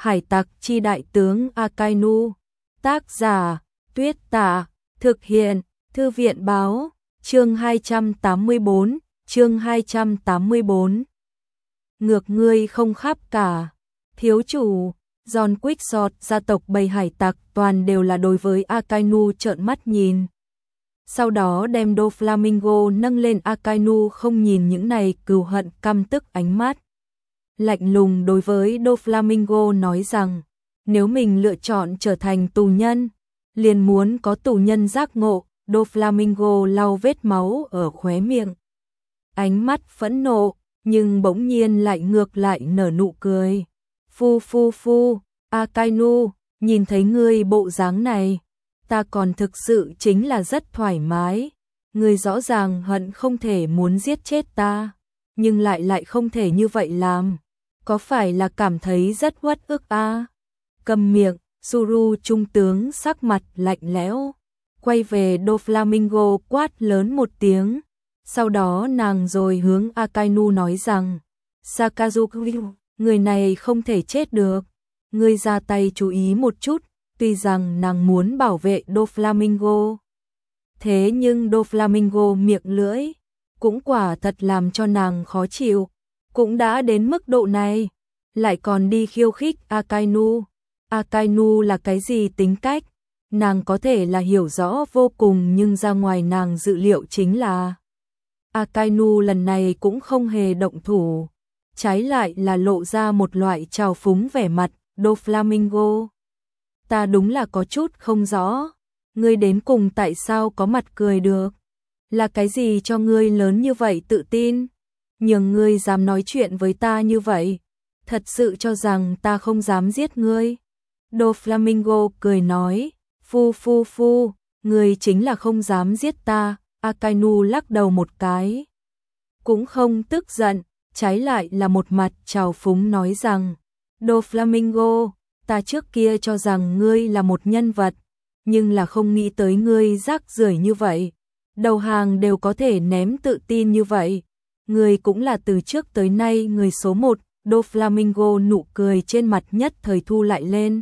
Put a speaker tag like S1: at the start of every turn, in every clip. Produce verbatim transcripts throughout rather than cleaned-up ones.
S1: Hải tặc chi đại tướng Akainu. Tác giả, Tuyết Tả. Thực hiện, Thư viện báo. Chương hai trăm tám mươi bốn, chương hai trăm tám mươi bốn. Ngược ngươi không khắp cả. Thiếu chủ, John Quickshot, gia tộc bầy hải tặc toàn đều là đối với Akainu trợn mắt nhìn. Sau đó đem Doflamingo nâng lên, Akainu không nhìn những này cừu hận căm tức ánh mắt. Lạnh lùng đối với Doflamingo nói rằng, nếu mình lựa chọn trở thành tù nhân, liền muốn có tù nhân giác ngộ. Doflamingo lau vết máu ở khóe miệng. Ánh mắt phẫn nộ, nhưng bỗng nhiên lại ngược lại nở nụ cười. Phu phu phu, Akainu, nhìn thấy ngươi bộ dáng này, ta còn thực sự chính là rất thoải mái. Ngươi rõ ràng hận không thể muốn giết chết ta, nhưng lại lại không thể như vậy làm. Có phải là cảm thấy rất uất ức à? Cầm miệng, Zuru trung tướng sắc mặt lạnh lẽo, quay về Doflamingo quát lớn một tiếng. Sau đó nàng rồi hướng Akainu nói rằng, Sakazuki, người này không thể chết được. Ngươi ra tay chú ý một chút. Tuy rằng nàng muốn bảo vệ Doflamingo, thế nhưng Doflamingo miệng lưỡi cũng quả thật làm cho nàng khó chịu. Cũng đã đến mức độ này, lại còn đi khiêu khích Akainu. Akainu là cái gì tính cách? Nàng có thể là hiểu rõ vô cùng, nhưng ra ngoài nàng dự liệu chính là Akainu lần này cũng không hề động thủ, trái lại là lộ ra một loại trào phúng vẻ mặt. Doflamingo, ta đúng là có chút không rõ, ngươi đến cùng tại sao có mặt cười được? Là cái gì cho ngươi lớn như vậy tự tin? Nhưng ngươi dám nói chuyện với ta như vậy, thật sự cho rằng ta không dám giết ngươi? Doflamingo cười nói, phu phu phu, ngươi chính là không dám giết ta. Akainu lắc đầu một cái, cũng không tức giận, trái lại là một mặt trào phúng nói rằng, Doflamingo, ta trước kia cho rằng ngươi là một nhân vật, nhưng là không nghĩ tới ngươi rác rưởi như vậy. Đầu hàng đều có thể ném tự tin như vậy. Ngươi cũng là từ trước tới nay người số một. Doflamingo nụ cười trên mặt nhất thời thu lại lên.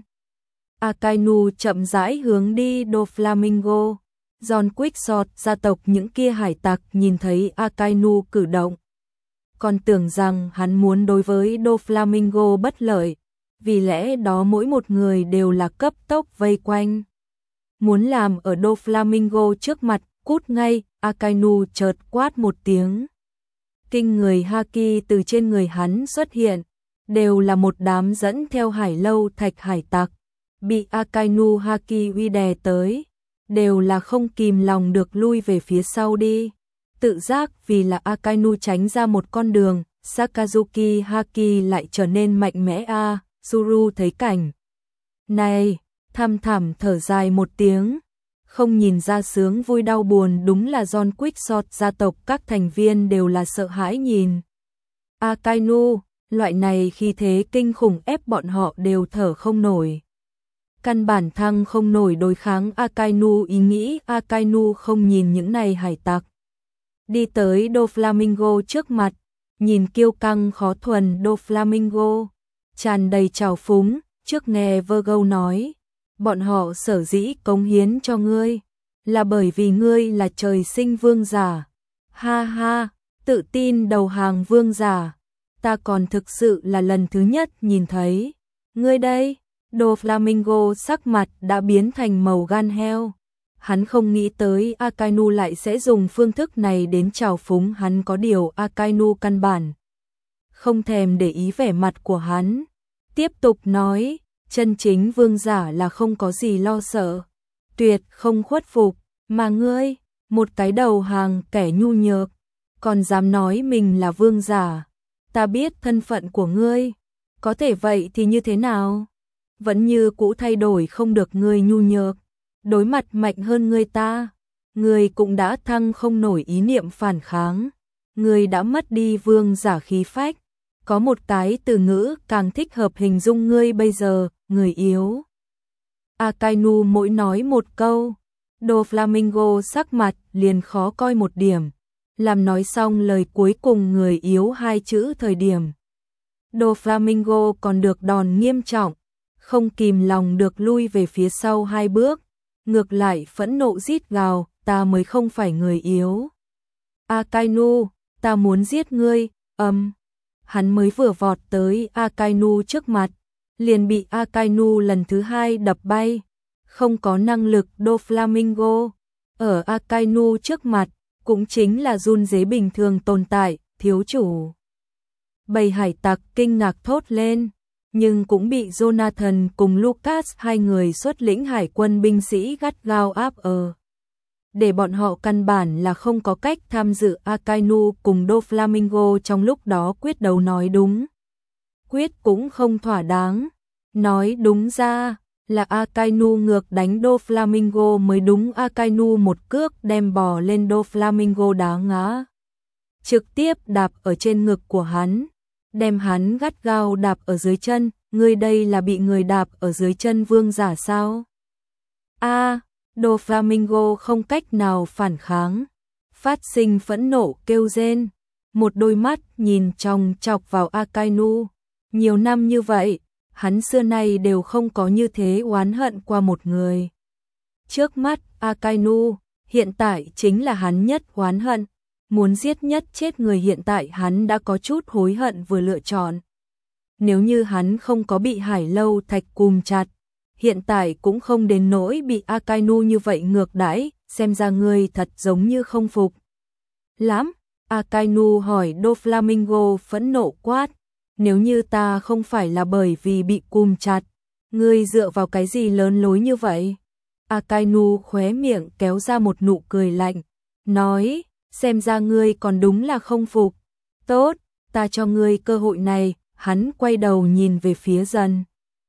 S1: Akainu chậm rãi hướng đi Doflamingo. John Quickshot, gia tộc những kia hải tặc nhìn thấy Akainu cử động, còn tưởng rằng hắn muốn đối với Doflamingo bất lợi, vì lẽ đó mỗi một người đều là cấp tốc vây quanh, muốn làm ở Doflamingo trước mặt cút ngay. Akainu chợt quát một tiếng, kinh người haki từ trên người hắn xuất hiện, đều là một đám dẫn theo hải lâu thạch hải tặc, bị Akainu haki uy đè tới, đều là không kìm lòng được lui về phía sau đi. Tự giác vì là Akainu tránh ra một con đường, Sakazuki haki lại trở nên mạnh mẽ. A à, Zuru thấy cảnh này, thầm thầm thở dài một tiếng, không nhìn ra sướng vui đau buồn. Đúng là John Quickshot, gia tộc các thành viên đều là sợ hãi nhìn Akainu, loại này khi thế kinh khủng ép bọn họ đều thở không nổi. Căn bản thăng không nổi đối kháng Akainu ý nghĩ. Akainu không nhìn những này hải tặc, đi tới Doflamingo trước mặt, nhìn kiêu căng khó thuần Doflamingo, tràn đầy trào phúng. Trước nghe Virgo nói, bọn họ sở dĩ cống hiến cho ngươi, là bởi vì ngươi là trời sinh vương giả. Ha ha, tự tin đầu hàng vương giả, ta còn thực sự là lần thứ nhất nhìn thấy. Ngươi đây, Doflamingo sắc mặt đã biến thành màu gan heo. Hắn không nghĩ tới Akainu lại sẽ dùng phương thức này đến trào phúng hắn, có điều Akainu căn bản không thèm để ý vẻ mặt của hắn, tiếp tục nói, chân chính vương giả là không có gì lo sợ, tuyệt không khuất phục, mà ngươi, một cái đầu hàng kẻ nhu nhược, còn dám nói mình là vương giả. Ta biết thân phận của ngươi, có thể vậy thì như thế nào? Vẫn như cũ thay đổi không được ngươi nhu nhược, đối mặt mạnh hơn ngươi ta, ngươi cũng đã thăng không nổi ý niệm phản kháng, ngươi đã mất đi vương giả khí phách. Có một cái từ ngữ càng thích hợp hình dung ngươi bây giờ, người yếu. Akainu mỗi nói một câu, Doflamingo sắc mặt liền khó coi một điểm, làm nói xong lời cuối cùng người yếu hai chữ thời điểm, Doflamingo còn được đòn nghiêm trọng, không kìm lòng được lui về phía sau hai bước, ngược lại phẫn nộ rít gào, ta mới không phải người yếu. Akainu, ta muốn giết ngươi, ầm. Hắn mới vừa vọt tới Akainu trước mặt, liền bị Akainu lần thứ hai đập bay, không có năng lực Doflamingo. Ở Akainu trước mặt, cũng chính là run rế bình thường tồn tại, thiếu chủ. Bầy hải tặc kinh ngạc thốt lên, nhưng cũng bị Jonathan cùng Lucas hai người xuất lĩnh hải quân binh sĩ gắt gao áp ở. Để bọn họ căn bản là không có cách tham dự Akainu cùng Doflamingo trong lúc đó quyết đấu nói đúng. Quyết cũng không thỏa đáng, nói đúng ra là Akainu ngược đánh Doflamingo mới đúng. Akainu một cước đem bò lên Doflamingo đá ngã, trực tiếp đạp ở trên ngực của hắn, đem hắn gắt gao đạp ở dưới chân. Ngươi đây là bị người đạp ở dưới chân vương giả sao? A, à, Doflamingo không cách nào phản kháng, phát sinh phẫn nộ kêu rên, một đôi mắt nhìn chòng chọc vào Akainu. Nhiều năm như vậy, hắn xưa nay đều không có như thế oán hận qua một người. Trước mắt Akainu, hiện tại chính là hắn nhất oán hận, muốn giết nhất chết người. Hiện tại hắn đã có chút hối hận vừa lựa chọn. Nếu như hắn không có bị Hải Lâu Thạch cùm chặt, hiện tại cũng không đến nỗi bị Akainu như vậy ngược đãi. Xem ra ngươi thật giống như không phục lắm. Akainu hỏi Doflamingo phẫn nộ quát, nếu như ta không phải là bởi vì bị cùm chặt, ngươi dựa vào cái gì lớn lối như vậy? Akainu khóe miệng kéo ra một nụ cười lạnh, nói, xem ra ngươi còn đúng là không phục. Tốt, ta cho ngươi cơ hội này. Hắn quay đầu nhìn về phía Dần,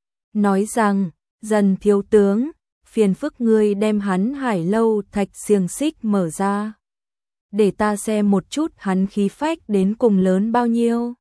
S1: nói rằng, Dần thiếu tướng, phiền phức ngươi đem hắn Hải Lâu Thạch xiềng xích mở ra, để ta xem một chút hắn khí phách đến cùng lớn bao nhiêu.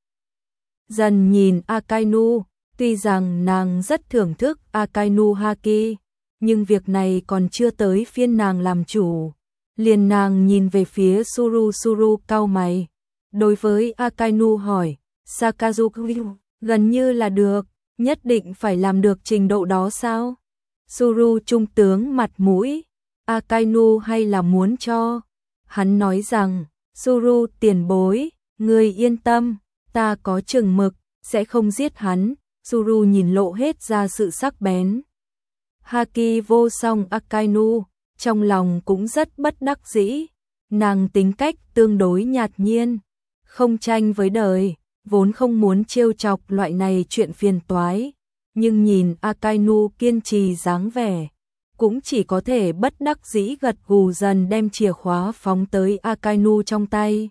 S1: Dần nhìn Akainu, tuy rằng nàng rất thưởng thức Akainu Haki, nhưng việc này còn chưa tới phiên nàng làm chủ. Liền nàng nhìn về phía Suru. Suru cau mày, đối với Akainu hỏi, Sakazuki, gần như là được, nhất định phải làm được trình độ đó sao? Suru trung tướng mặt mũi, Akainu hay là muốn cho? Hắn nói rằng, Suru tiền bối, ngươi yên tâm, ta có chừng mực, sẽ không giết hắn. Suru nhìn lộ hết ra sự sắc bén. Haki vô song Akainu, trong lòng cũng rất bất đắc dĩ, nàng tính cách tương đối nhạt nhiên, không tranh với đời, vốn không muốn trêu chọc loại này chuyện phiền toái, nhưng nhìn Akainu kiên trì dáng vẻ, cũng chỉ có thể bất đắc dĩ gật gù. Dần đem chìa khóa phóng tới Akainu trong tay.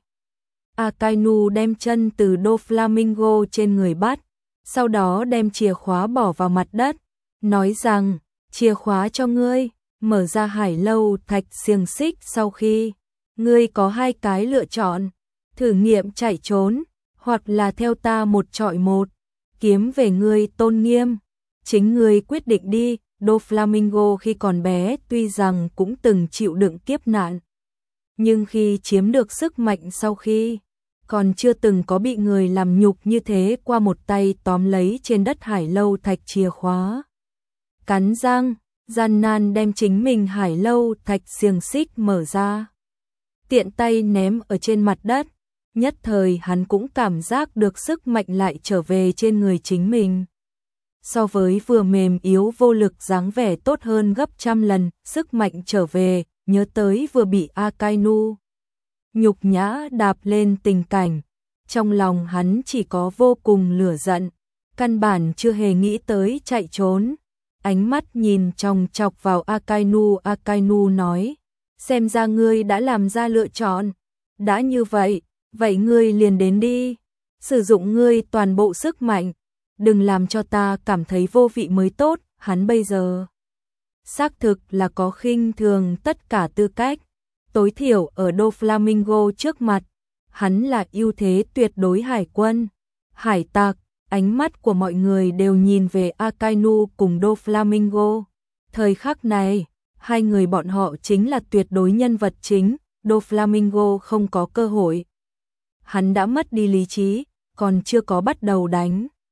S1: Akainu đem chân từ Doflamingo trên người bắt, sau đó đem chìa khóa bỏ vào mặt đất, nói rằng, chìa khóa cho ngươi, mở ra Hải Lâu Thạch xiềng xích. Sau khi, ngươi có hai cái lựa chọn, thử nghiệm chạy trốn, hoặc là theo ta một trọi một, kiếm về ngươi tôn nghiêm, chính ngươi quyết định đi. Doflamingo khi còn bé tuy rằng cũng từng chịu đựng kiếp nạn, nhưng khi chiếm được sức mạnh sau khi, còn chưa từng có bị người làm nhục như thế qua một tay tóm lấy trên đất Hải Lâu Thạch chìa khóa. Cắn răng, gian nan đem chính mình Hải Lâu Thạch xiềng xích mở ra, tiện tay ném ở trên mặt đất. Nhất thời hắn cũng cảm giác được sức mạnh lại trở về trên người chính mình. So với vừa mềm yếu vô lực dáng vẻ tốt hơn gấp trăm lần, sức mạnh trở về, nhớ tới vừa bị Akainu nhục nhã đạp lên tình cảnh. Trong lòng hắn chỉ có vô cùng lửa giận, căn bản chưa hề nghĩ tới chạy trốn. Ánh mắt nhìn chòng chọc vào Akainu. Akainu nói, xem ra ngươi đã làm ra lựa chọn. Đã như vậy, vậy ngươi liền đến đi, sử dụng ngươi toàn bộ sức mạnh, đừng làm cho ta cảm thấy vô vị mới tốt. Hắn bây giờ xác thực là có khinh thường tất cả tư cách, tối thiểu ở Doflamingo trước mặt, hắn là ưu thế tuyệt đối. Hải quân, hải tặc, ánh mắt của mọi người đều nhìn về Akainu cùng Doflamingo. Thời khắc này, hai người bọn họ chính là tuyệt đối nhân vật chính. Doflamingo không có cơ hội, hắn đã mất đi lý trí, còn chưa có bắt đầu đánh.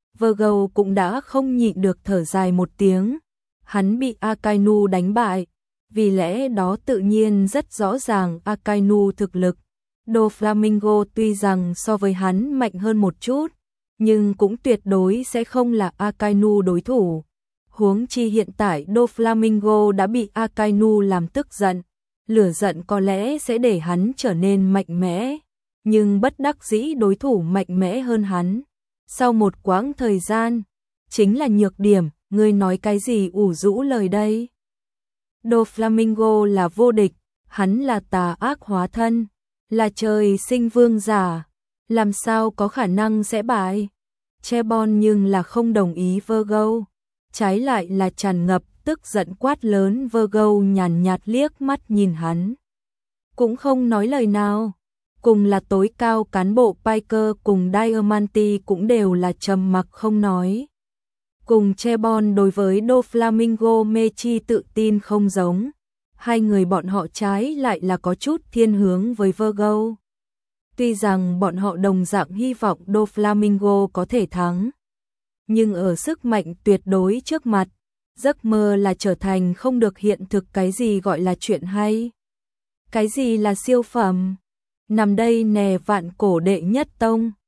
S1: Virgo cũng đã không nhịn được thở dài một tiếng. Hắn bị Akainu đánh bại, vì lẽ đó tự nhiên rất rõ ràng Akainu thực lực. Doflamingo tuy rằng so với hắn mạnh hơn một chút, nhưng cũng tuyệt đối sẽ không là Akainu đối thủ. Huống chi hiện tại Doflamingo đã bị Akainu làm tức giận, lửa giận có lẽ sẽ để hắn trở nên mạnh mẽ, nhưng bất đắc dĩ đối thủ mạnh mẽ hơn hắn. Sau một quãng thời gian, chính là nhược điểm, ngươi nói cái gì ủ rũ lời đây? Doflamingo là vô địch, hắn là tà ác hóa thân, là trời sinh vương giả, làm sao có khả năng sẽ bại? Chebon nhưng là không đồng ý Virgo, trái lại là tràn ngập tức giận quát lớn. Virgo nhàn nhạt liếc mắt nhìn hắn, cũng không nói lời nào. Cùng là tối cao cán bộ Piker cùng Diamante cũng đều là trầm mặc không nói. Cùng Chebon đối với Doflamingo mê chi tự tin không giống, hai người bọn họ trái lại là có chút thiên hướng với Virgo. Tuy rằng bọn họ đồng dạng hy vọng Doflamingo có thể thắng, nhưng ở sức mạnh tuyệt đối trước mặt, giấc mơ là trở thành không được hiện thực. Cái gì gọi là chuyện hay? Cái gì là siêu phẩm? Nằm đây nè, vạn cổ đệ nhất tông,